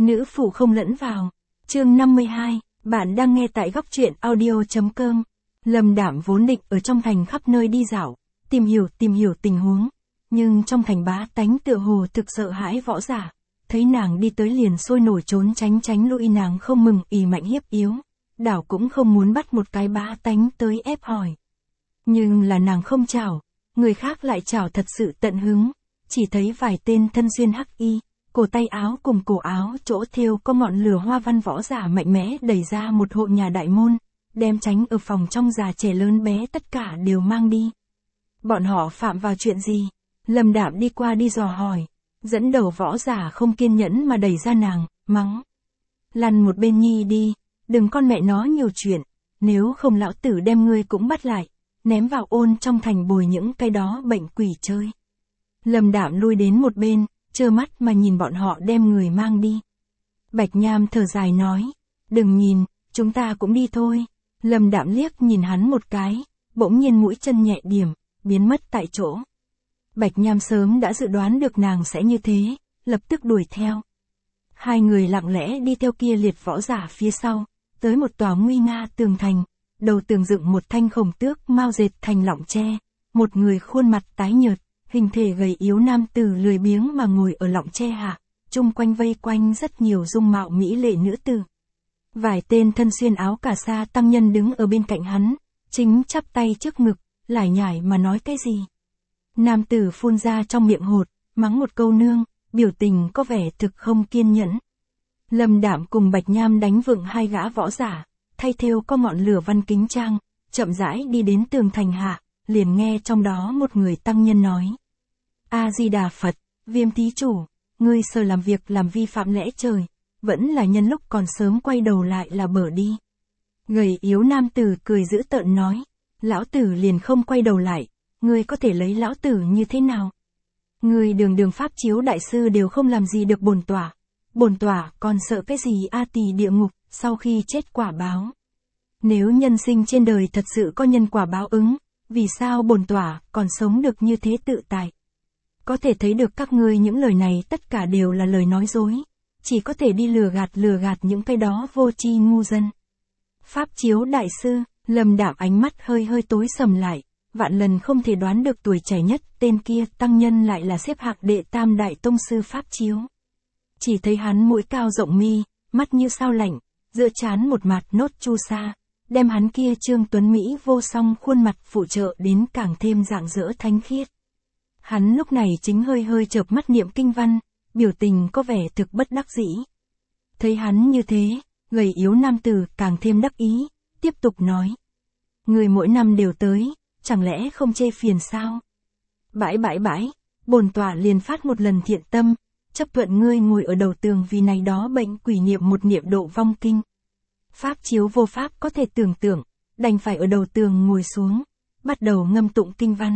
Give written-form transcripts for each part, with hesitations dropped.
Nữ phụ không lẫn vào. Chương 52, bạn đang nghe tại góc truyện audio.com. Lâm Đạm vốn định ở trong thành khắp nơi đi dạo, tìm hiểu tình huống. Nhưng trong thành bá tánh tựa hồ thực sợ hãi võ giả. Thấy nàng đi tới liền sôi nổi trốn tránh lui, nàng không mừng ỷ mạnh hiếp yếu. Đảo cũng không muốn bắt một cái bá tánh tới ép hỏi. Nhưng là nàng không chảo, người khác lại chảo thật sự tận hứng. Chỉ thấy vài tên thân xuyên hắc y, cổ tay áo cùng cổ áo chỗ thêu có ngọn lửa hoa văn võ giả mạnh mẽ đẩy ra một hộ nhà đại môn, đem tránh ở phòng trong già trẻ lớn bé tất cả đều mang đi. Bọn họ phạm vào chuyện gì? Lâm Đạm đi qua đi dò hỏi, dẫn đầu võ giả không kiên nhẫn mà đẩy ra nàng, mắng. Lăn một bên nhi đi, đừng con mẹ nó nhiều chuyện, nếu không lão tử đem ngươi cũng bắt lại, ném vào ôn trong thành bồi những cái đó bệnh quỷ chơi. Lâm Đạm lui đến một bên, trơ mắt mà nhìn bọn họ đem người mang đi. Bạch Nham thở dài nói, đừng nhìn, chúng ta cũng đi thôi. Lâm Đạm liếc nhìn hắn một cái, bỗng nhiên mũi chân nhẹ điểm, biến mất tại chỗ. Bạch Nham sớm đã dự đoán được nàng sẽ như thế, lập tức đuổi theo. Hai người lặng lẽ đi theo kia liệt võ giả phía sau, tới một tòa nguy nga tường thành, đầu tường dựng một thanh khổng tước mao dệt thành lọng tre, một người khuôn mặt tái nhợt, hình thể gầy yếu nam tử lười biếng mà ngồi ở lọng tre hạ, chung quanh vây quanh rất nhiều dung mạo mỹ lệ nữ tử. Vài tên thân xuyên áo cà sa tăng nhân đứng ở bên cạnh hắn, chính chắp tay trước ngực, lải nhải mà nói cái gì. Nam tử phun ra trong miệng hột, mắng một câu nương, biểu tình có vẻ thực không kiên nhẫn. Lâm Đạm cùng Bạch Nham đánh vựng hai gã võ giả, thay thêu có ngọn lửa văn kính trang, chậm rãi đi đến tường thành hạ, liền nghe trong đó một người tăng nhân nói. A-di-đà Phật, Viêm thí chủ, ngươi sợ làm việc làm vi phạm lẽ trời, vẫn là nhân lúc còn sớm quay đầu lại là bở đi. Gầy yếu nam tử cười dữ tợn nói, lão tử liền không quay đầu lại, ngươi có thể lấy lão tử như thế nào? Ngươi đường pháp chiếu đại sư đều không làm gì được bổn tỏa còn sợ cái gì a tỳ địa ngục, sau khi chết quả báo. Nếu nhân sinh trên đời thật sự có nhân quả báo ứng, vì sao bổn tỏa còn sống được như thế tự tại? Có thể thấy được các ngươi những lời này tất cả đều là lời nói dối, chỉ có thể đi lừa gạt những cái đó vô tri ngu dân. Pháp chiếu đại sư, Lâm Đạm ánh mắt hơi tối sầm lại, vạn lần không thể đoán được tuổi trẻ nhất tên kia tăng nhân lại là xếp hạng đệ tam đại tông sư Pháp chiếu. Chỉ thấy hắn mũi cao rộng mi, mắt như sao lạnh, giữa trán một mặt nốt chu sa, đem hắn kia trương tuấn mỹ vô song khuôn mặt phụ trợ đến càng thêm rạng rỡ thánh khiết. Hắn lúc này chính hơi chợp mắt niệm kinh văn, biểu tình có vẻ thực bất đắc dĩ. Thấy hắn như thế, gầy yếu nam tử càng thêm đắc ý, tiếp tục nói. Người mỗi năm đều tới, chẳng lẽ không chê phiền sao? Bãi, bổn tỏa liền phát một lần thiện tâm, chấp thuận ngươi ngồi ở đầu tường vì này đó bệnh quỷ niệm một niệm độ vong kinh. Pháp chiếu vô pháp có thể tưởng tượng, đành phải ở đầu tường ngồi xuống, bắt đầu ngâm tụng kinh văn.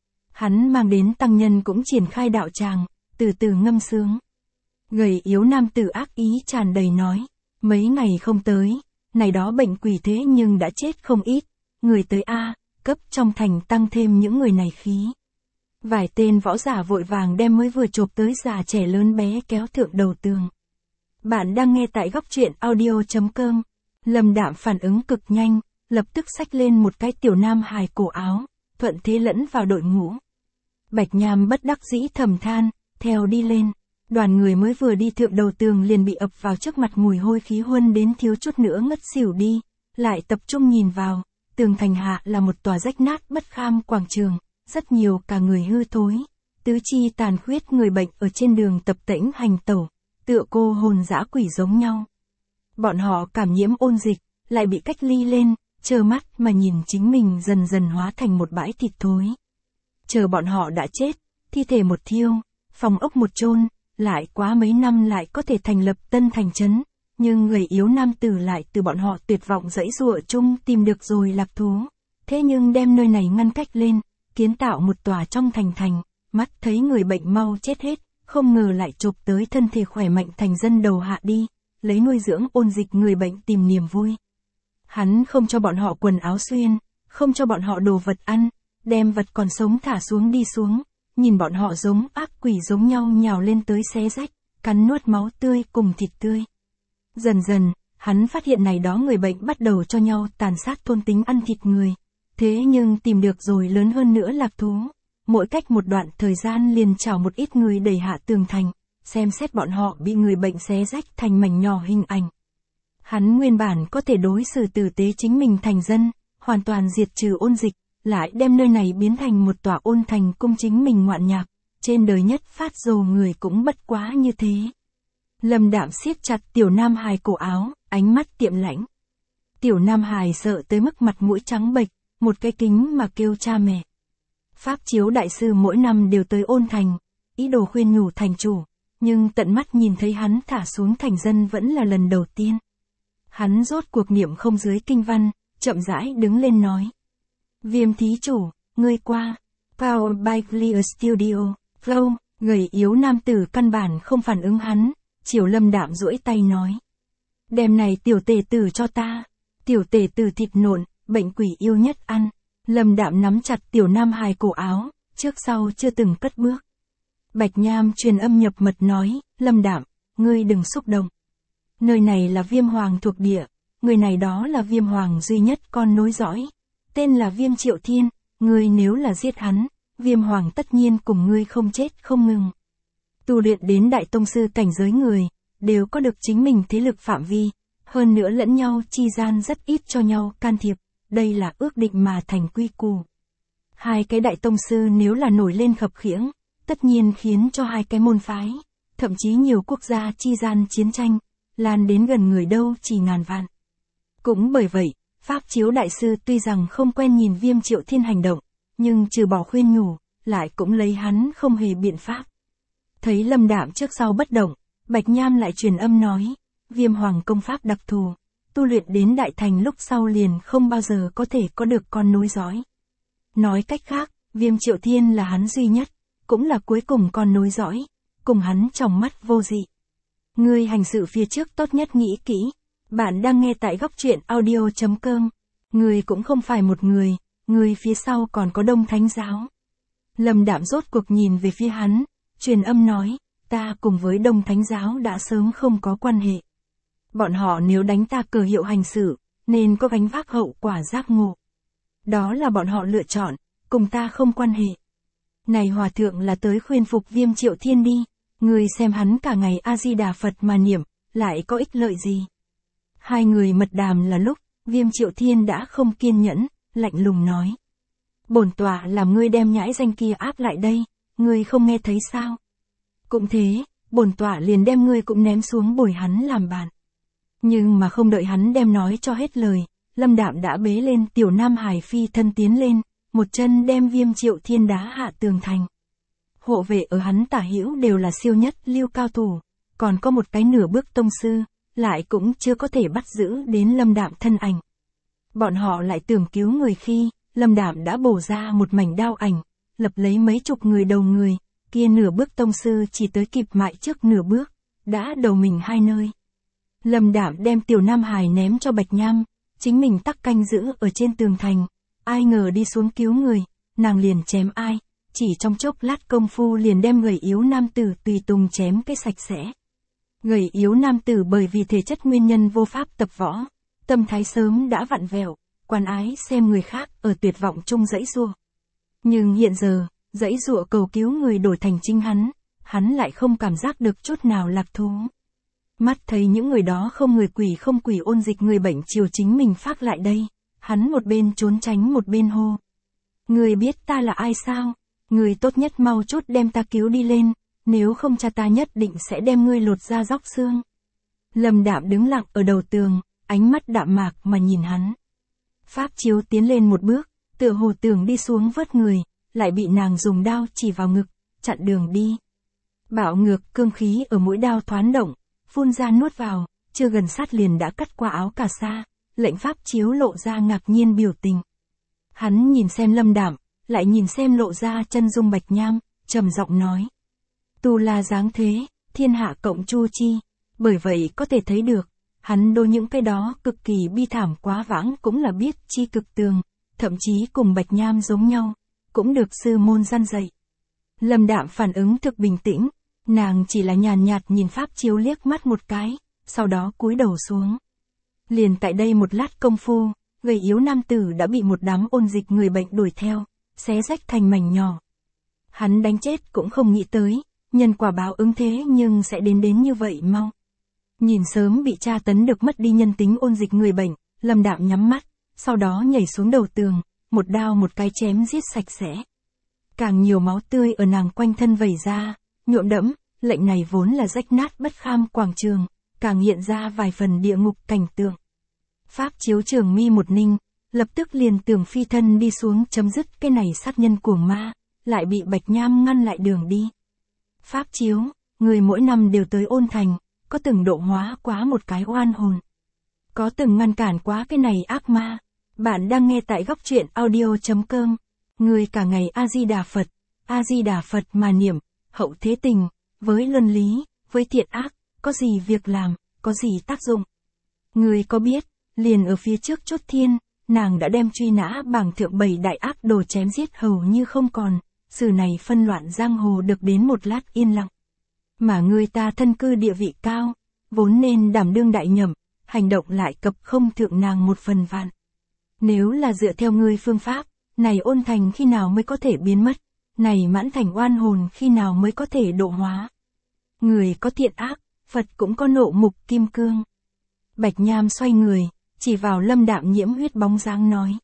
Hắn mang đến tăng nhân cũng triển khai đạo tràng, từ từ ngâm sướng. Gầy yếu nam tử ác ý tràn đầy nói, mấy ngày không tới, này đó bệnh quỷ thế nhưng đã chết không ít, người tới A, cấp trong thành tăng thêm những người này khí. Vài tên võ giả vội vàng đem mới vừa chộp tới già trẻ lớn bé kéo thượng đầu tường. Bạn đang nghe tại góc truyện audio.com. Lâm Đạm phản ứng cực nhanh, lập tức xách lên một cái tiểu nam hài cổ áo, thuận thế lẫn vào đội ngũ. Bạch Nham bất đắc dĩ thầm than, theo đi lên. Đoàn người mới vừa đi thượng đầu tường liền bị ập vào trước mặt mùi hôi khí huân đến thiếu chút nữa ngất xỉu đi, lại tập trung nhìn vào, tường thành hạ là một tòa rách nát bất kham quảng trường, rất nhiều cả người hư thối, tứ chi tàn khuyết người bệnh ở trên đường tập tễnh hành tẩu, tựa cô hồn dã quỷ giống nhau. Bọn họ cảm nhiễm ôn dịch, lại bị cách ly lên, trơ mắt mà nhìn chính mình dần dần hóa thành một bãi thịt thối. Chờ bọn họ đã chết, thi thể một thiêu, phòng ốc một chôn, lại quá mấy năm lại có thể thành lập tân thành trấn, nhưng người yếu nam tử lại từ bọn họ tuyệt vọng dãy dụa chung tìm được rồi lạc thú. Thế nhưng đem nơi này ngăn cách lên, kiến tạo một tòa trong thành, mắt thấy người bệnh mau chết hết, không ngờ lại chộp tới thân thể khỏe mạnh thành dân đầu hạ đi, lấy nuôi dưỡng ôn dịch người bệnh tìm niềm vui. Hắn không cho bọn họ quần áo xuyên, không cho bọn họ đồ vật ăn, đem vật còn sống thả xuống đi xuống, nhìn bọn họ giống ác quỷ giống nhau nhào lên tới xé rách, cắn nuốt máu tươi cùng thịt tươi. Dần dần, hắn phát hiện này đó người bệnh bắt đầu cho nhau tàn sát thôn tính ăn thịt người. Thế nhưng tìm được rồi lớn hơn nữa lạc thú. Mỗi cách một đoạn thời gian liền chảo một ít người đẩy hạ tường thành, xem xét bọn họ bị người bệnh xé rách thành mảnh nhỏ hình ảnh. Hắn nguyên bản có thể đối xử tử tế chính mình thành dân, hoàn toàn diệt trừ ôn dịch, lại đem nơi này biến thành một tòa ôn thành cung chính mình ngoạn nhạc, trên đời nhất phát dồ người cũng bất quá như thế. Lâm Đạm siết chặt Tiểu Nam Hài cổ áo, ánh mắt tiệm lãnh. Tiểu Nam Hài sợ tới mức mặt mũi trắng bệch, một cái kính mà kêu cha mẹ. Pháp chiếu đại sư mỗi năm đều tới ôn thành, ý đồ khuyên nhủ thành chủ, nhưng tận mắt nhìn thấy hắn thả xuống thành dân vẫn là lần đầu tiên. Hắn rốt cuộc niệm không dưới kinh văn, chậm rãi đứng lên nói. Viêm thí chủ, ngươi qua. Power by Clear Studio. Flow, gầy yếu nam tử căn bản không phản ứng hắn, chiều Lâm Đạm duỗi tay nói. Đem này tiểu tể tử cho ta. Tiểu tể tử thịt nộn, bệnh quỷ yêu nhất ăn. Lâm Đạm nắm chặt Tiểu Nam Hài cổ áo, trước sau chưa từng cất bước. Bạch Nham truyền âm nhập mật nói, Lâm Đạm, ngươi đừng xúc động. Nơi này là Viêm Hoàng thuộc địa, người này đó là Viêm Hoàng duy nhất con nối dõi. Tên là Viêm Triệu Thiên, ngươi nếu là giết hắn, Viêm Hoàng tất nhiên cùng ngươi không chết không ngừng. Tu luyện đến đại tông sư cảnh giới người, đều có được chính mình thế lực phạm vi, hơn nữa lẫn nhau chi gian rất ít cho nhau can thiệp, đây là ước định mà thành quy củ. Hai cái đại tông sư nếu là nổi lên khập khiễng, tất nhiên khiến cho hai cái môn phái, thậm chí nhiều quốc gia chi gian chiến tranh, lan đến gần người đâu chỉ ngàn vạn. Cũng bởi vậy, Pháp chiếu đại sư tuy rằng không quen nhìn Viêm Triệu Thiên hành động, nhưng trừ bỏ khuyên nhủ, lại cũng lấy hắn không hề biện pháp. Thấy Lâm Đạm trước sau bất động, Bạch Nham lại truyền âm nói, Viêm Hoàng công pháp đặc thù, tu luyện đến đại thành lúc sau liền không bao giờ có thể có được con nối dõi. Nói cách khác, Viêm Triệu Thiên là hắn duy nhất, cũng là cuối cùng con nối dõi, cùng hắn trong mắt vô dị. Ngươi hành sự phía trước tốt nhất nghĩ kỹ. Bạn đang nghe tại góc truyện audio.com. Ngươi cũng không phải một người, ngươi phía sau còn có Đông Thánh giáo. Lâm Đạm rốt cuộc nhìn về phía hắn, truyền âm nói, ta cùng với Đông Thánh giáo đã sớm không có quan hệ. Bọn họ nếu đánh ta cờ hiệu hành xử, nên có gánh vác hậu quả giác ngộ. Đó là bọn họ lựa chọn, cùng ta không quan hệ. Này hòa thượng là tới khuyên phục Viêm Triệu Thiên đi, ngươi xem hắn cả ngày A-di-đà Phật mà niệm, lại có ích lợi gì. Hai người mật đàm là lúc, Viêm Triệu Thiên đã không kiên nhẫn, lạnh lùng nói. Bổn tọa làm ngươi đem nhãi danh kia áp lại đây, ngươi không nghe thấy sao? Cũng thế, bổn tọa liền đem ngươi cũng ném xuống bồi hắn làm bạn. Nhưng mà không đợi hắn đem nói cho hết lời, Lâm Đạm đã bế lên Tiểu Nam Hài phi thân tiến lên, một chân đem Viêm Triệu Thiên đá hạ tường thành. Hộ vệ ở hắn tả hữu đều là siêu nhất lưu cao thủ, còn có một cái nửa bước tông sư, lại cũng chưa có thể bắt giữ đến Lâm Đạm thân ảnh. Bọn họ lại tưởng cứu người khi, Lâm Đạm đã bổ ra một mảnh đao ảnh, lập lấy mấy chục người đầu người, kia nửa bước tông sư chỉ tới kịp mại trước nửa bước, đã đầu mình hai nơi. Lâm Đạm đem Tiểu Nam Hài ném cho Bạch Nham, chính mình tắc canh giữ ở trên tường thành, ai ngờ đi xuống cứu người, nàng liền chém ai, chỉ trong chốc lát công phu liền đem gầy yếu nam tử tùy tùng chém cái sạch sẽ. Gầy yếu nam tử bởi vì thể chất nguyên nhân vô pháp tập võ, tâm thái sớm đã vặn vẹo, quan ái xem người khác ở tuyệt vọng chung dãy giụa. Nhưng hiện giờ, dãy giụa cầu cứu người đổi thành chính hắn lại không cảm giác được chút nào lạc thú. Mắt thấy những người đó không quỷ ôn dịch người bệnh chiều chính mình phát lại đây, hắn một bên trốn tránh một bên hô. Người biết ta là ai sao? Người tốt nhất mau chút đem ta cứu đi lên, nếu không cha ta nhất định sẽ đem ngươi lột ra róc xương. Lâm Đạm đứng lặng ở đầu tường, ánh mắt đạm mạc mà nhìn hắn. Pháp chiếu tiến lên một bước, tựa hồ tưởng đi xuống vớt người, lại bị nàng dùng đao chỉ vào ngực, chặn đường đi. Bạo ngược cương khí ở mũi đao thoáng động, phun ra nuốt vào, chưa gần sát liền đã cắt qua áo cà sa, lệnh Pháp chiếu lộ ra ngạc nhiên biểu tình. Hắn nhìn xem Lâm Đạm, lại nhìn xem lộ ra chân dung Bạch Nham, trầm giọng nói. Tu la dáng thế, thiên hạ cộng chu chi, bởi vậy có thể thấy được, hắn đối những cái đó cực kỳ bi thảm quá vãng cũng là biết chi cực tường, thậm chí cùng Bạch Nham giống nhau, cũng được sư môn răn dạy. Lâm Đạm phản ứng thực bình tĩnh, Nàng chỉ là nhàn nhạt nhìn pháp chiếu liếc mắt một cái, sau đó cúi đầu xuống. Liền tại đây một lát công phu, gầy yếu nam tử đã bị một đám ôn dịch người bệnh đuổi theo, xé rách thành mảnh nhỏ. Hắn đánh chết cũng không nghĩ tới, nhân quả báo ứng thế nhưng sẽ đến như vậy mau. Nhìn sớm bị tra tấn được mất đi nhân tính ôn dịch người bệnh, Lâm Đạm nhắm mắt, sau đó nhảy xuống đầu tường, một đao một cái chém giết sạch sẽ. Càng nhiều máu tươi ở nàng quanh thân vẩy ra, nhuộm đẫm, lệnh này vốn là rách nát bất kham quảng trường, càng hiện ra vài phần địa ngục cảnh tượng. Pháp chiếu trường mi một ninh, lập tức liền tưởng phi thân đi xuống chấm dứt cái này sát nhân cuồng ma, lại bị Bạch Nham ngăn lại đường đi. Pháp chiếu, người mỗi năm đều tới ôn thành, có từng độ hóa quá một cái oan hồn. Có từng ngăn cản quá cái này ác ma. Bạn đang nghe tại góc truyện audio.com. Người cả ngày A-di-đà Phật mà niệm, hậu thế tình, với luân lý, với thiện ác, có gì việc làm, có gì tác dụng. Người có biết, liền ở phía trước chốt thiên, nàng đã đem truy nã bảng thượng 7 đại ác đồ chém giết hầu như không còn, sự này phân loạn giang hồ được đến một lát yên lặng. Mà người ta thân cư địa vị cao, vốn nên đảm đương đại nhậm, hành động lại cập không thượng nàng một phần vạn. Nếu là dựa theo ngươi phương pháp, này ôn thành khi nào mới có thể biến mất, này mãn thành oan hồn khi nào mới có thể độ hóa. Người có thiện ác, Phật cũng có nộ mục kim cương. Bạch Nham xoay người, chỉ vào Lâm Đạm nhiễm huyết bóng dáng nói.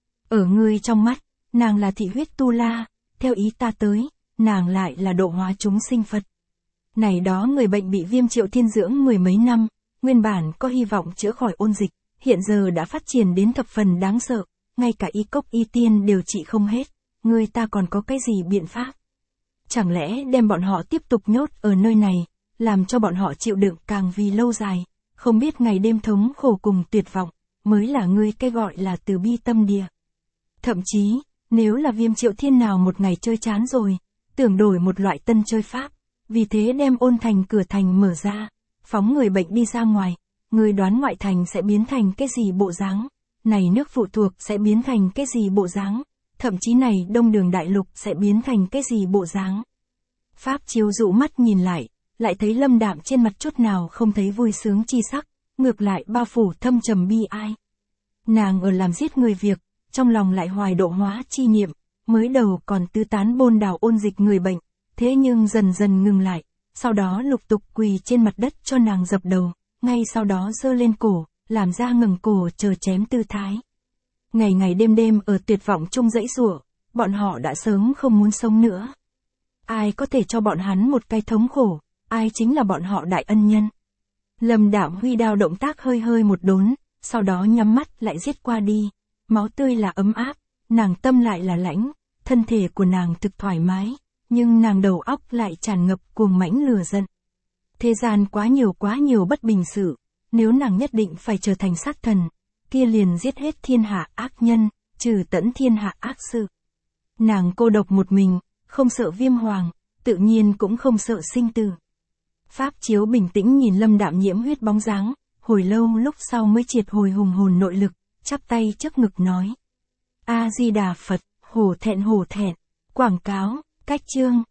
Ở ngươi trong mắt, nàng là thị huyết tu la, theo ý ta tới, nàng lại là độ hóa chúng sinh Phật. Này đó người bệnh bị viêm Triệu Thiên dưỡng mười mấy năm, nguyên bản có hy vọng chữa khỏi ôn dịch, hiện giờ đã phát triển đến thập phần đáng sợ, ngay cả y cốc y tiên đều trị không hết, người ta còn có cái gì biện pháp? Chẳng lẽ đem bọn họ tiếp tục nhốt ở nơi này, làm cho bọn họ chịu đựng càng vì lâu dài, không biết ngày đêm thống khổ cùng tuyệt vọng, mới là ngươi cái gọi là từ bi tâm địa. Thậm chí, nếu là viêm Triệu Thiên nào một ngày chơi chán rồi, tưởng đổi một loại tân chơi pháp, vì thế đem ôn thành cửa thành mở ra, phóng người bệnh đi ra ngoài, người đoán ngoại thành sẽ biến thành cái gì bộ dáng, này nước phụ thuộc sẽ biến thành cái gì bộ dáng, thậm chí này đông đường đại lục sẽ biến thành cái gì bộ dáng. Pháp chiếu dụ mắt nhìn lại thấy Lâm Đạm trên mặt chút nào không thấy vui sướng chi sắc, ngược lại bao phủ thâm trầm bi ai. Nàng ở làm giết người việc, trong lòng lại hoài độ hóa chi niệm, mới đầu còn tứ tán bôn đảo ôn dịch người bệnh, thế nhưng dần dần ngừng lại, sau đó lục tục quỳ trên mặt đất cho nàng dập đầu, ngay sau đó giơ lên cổ, làm ra ngẩng cổ chờ chém tư thái. Ngày ngày đêm ở tuyệt vọng chung dãy giụa, bọn họ đã sớm không muốn sống nữa. Ai có thể cho bọn hắn một cái thống khổ, ai chính là bọn họ đại ân nhân. Lâm Đạm huy đao động tác hơi một đốn, sau đó nhắm mắt lại giết qua đi, máu tươi là ấm áp, nàng tâm lại là lãnh, thân thể của nàng thực thoải mái, nhưng nàng đầu óc lại tràn ngập cuồng mãnh lửa giận. Thế gian quá nhiều bất bình sự, nếu nàng nhất định phải trở thành sát thần, kia liền giết hết thiên hạ ác nhân, trừ tận thiên hạ ác sự. Nàng cô độc một mình, không sợ viêm hoàng, tự nhiên cũng không sợ sinh tử. Pháp chiếu bình tĩnh nhìn Lâm Đạm nhiễm huyết bóng dáng, hồi lâu lúc sau mới triệt hồi hùng hồn nội lực, chắp tay trước ngực nói. A-di-đà Phật, hổ thẹn. Quảng cáo, cách chương.